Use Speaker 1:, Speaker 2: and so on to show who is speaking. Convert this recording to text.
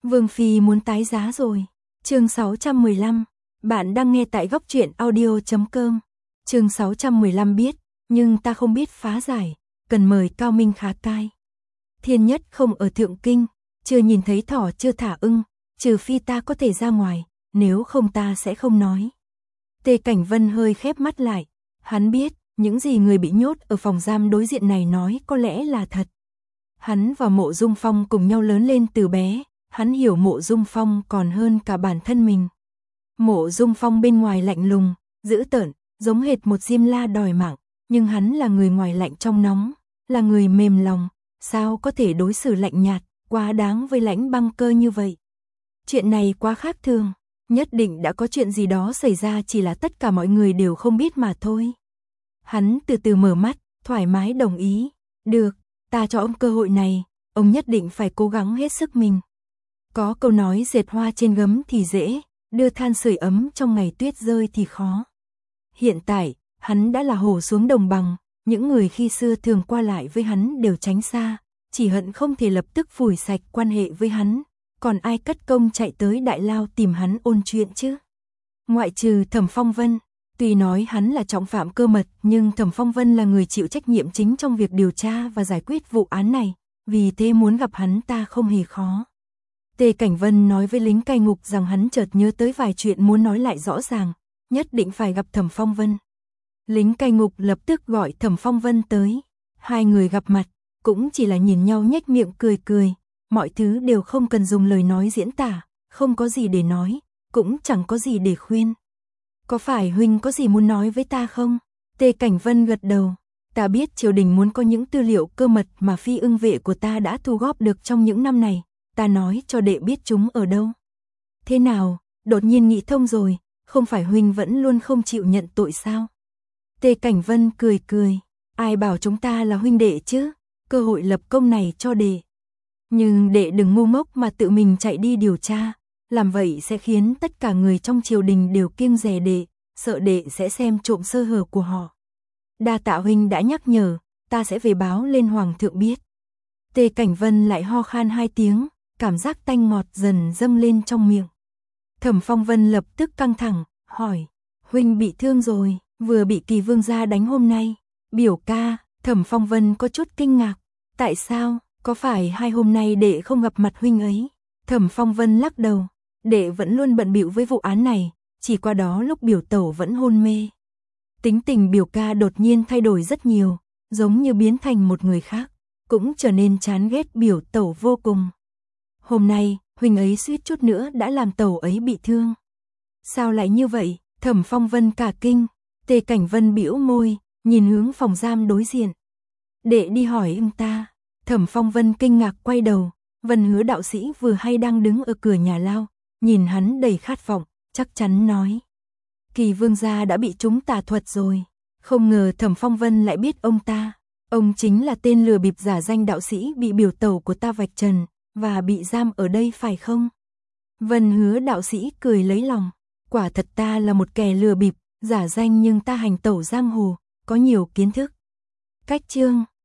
Speaker 1: Vương Phi muốn tái giá rồi. Chương 615. Bạn đang nghe tại góc truyện audio.com. Chương 615 biết, nhưng ta không biết phá giải, cần mời Cao Minh Khá cai. Thiên nhất không ở Thượng Kinh, chưa nhìn thấy thỏ chưa thả ưng, trừ phi ta có thể ra ngoài, nếu không ta sẽ không nói. Tề Cảnh Vân hơi khép mắt lại, hắn biết, những gì người bị nhốt ở phòng giam đối diện này nói có lẽ là thật. Hắn và Mộ Dung Phong cùng nhau lớn lên từ bé, hắn hiểu Mộ Dung Phong còn hơn cả bản thân mình. Mộ Dung Phong bên ngoài lạnh lùng, dữ tợn, giống hệt một diêm la đòi mạng, nhưng hắn là người ngoài lạnh trong nóng, là người mềm lòng, sao có thể đối xử lạnh nhạt, quá đáng với Lãnh Băng Cơ như vậy. Chuyện này quá khác thường, nhất định đã có chuyện gì đó xảy ra, chỉ là tất cả mọi người đều không biết mà thôi. Hắn từ từ mở mắt, thoải mái đồng ý, được, ta cho ông cơ hội này, ông nhất định phải cố gắng hết sức mình. Có câu nói dệt hoa trên gấm thì dễ, đưa than sưởi ấm trong ngày tuyết rơi thì khó. Hiện tại, hắn đã là hổ xuống đồng bằng, những người khi xưa thường qua lại với hắn đều tránh xa, chỉ hận không thể lập tức phủi sạch quan hệ với hắn, còn ai cất công chạy tới Đại Lao tìm hắn ôn chuyện chứ. Ngoại trừ Thẩm Phong Vân, tuy nói hắn là trọng phạm cơ mật, nhưng Thẩm Phong Vân là người chịu trách nhiệm chính trong việc điều tra và giải quyết vụ án này, vì thế muốn gặp hắn ta không hề khó. Tề Cảnh Vân nói với lính cai ngục rằng hắn chợt nhớ tới vài chuyện muốn nói lại rõ ràng, nhất định phải gặp Thẩm Phong Vân. Lính cai ngục lập tức gọi Thẩm Phong Vân tới, hai người gặp mặt, cũng chỉ là nhìn nhau nhếch miệng cười cười, mọi thứ đều không cần dùng lời nói diễn tả, không có gì để nói, cũng chẳng có gì để khuyên. Có phải huynh có gì muốn nói với ta không? Tề Cảnh Vân gật đầu, ta biết triều đình muốn có những tư liệu cơ mật mà phi ưng vệ của ta đã thu góp được trong những năm này, ta nói cho đệ biết chúng ở đâu. Thế nào, đột nhiên nghĩ thông rồi, không phải huynh vẫn luôn không chịu nhận tội sao? Tề Cảnh Vân cười cười, ai bảo chúng ta là huynh đệ chứ, cơ hội lập công này cho đệ. Nhưng đệ đừng ngu ngốc mà tự mình chạy đi điều tra, làm vậy sẽ khiến tất cả người trong triều đình đều kiêng dè đệ, sợ đệ sẽ xem trộm sơ hở của họ. Đa tạ huynh đã nhắc nhở, ta sẽ về báo lên hoàng thượng biết. Tề Cảnh Vân lại ho khan hai tiếng, cảm giác tanh ngọt dần dâng lên trong miệng. Thẩm Phong Vân lập tức căng thẳng, hỏi, huynh bị thương rồi, vừa bị Kỳ Vương gia đánh hôm nay. Biểu ca, Thẩm Phong Vân có chút kinh ngạc, tại sao, có phải hai hôm nay đệ không gặp mặt huynh ấy? Thẩm Phong Vân lắc đầu, đệ vẫn luôn bận bịu với vụ án này, chỉ qua đó lúc biểu tẩu vẫn hôn mê. Tính tình biểu ca đột nhiên thay đổi rất nhiều, giống như biến thành một người khác, cũng trở nên chán ghét biểu tẩu vô cùng. Hôm nay, huynh ấy suýt chút nữa đã làm tẩu ấy bị thương. Sao lại như vậy? Thẩm Phong Vân cả kinh. Tề Cảnh Vân bĩu môi, nhìn hướng phòng giam đối diện. Đệ đi hỏi ưng ta. Thẩm Phong Vân kinh ngạc quay đầu, Vân Hứa đạo sĩ vừa hay đang đứng ở cửa nhà lao, nhìn hắn đầy khát vọng, chắc chắn nói. Kỳ Vương gia đã bị trúng tà thuật rồi. Không ngờ Thẩm Phong Vân lại biết ông ta. Ông chính là tên lừa bịp giả danh đạo sĩ bị biểu tẩu của ta vạch trần, và bị giam ở đây phải không? Vân Hứa đạo sĩ cười lấy lòng, quả thật ta là một kẻ lừa bịp, giả danh nhưng ta hành tẩu giang hồ, có nhiều kiến thức. Cách chương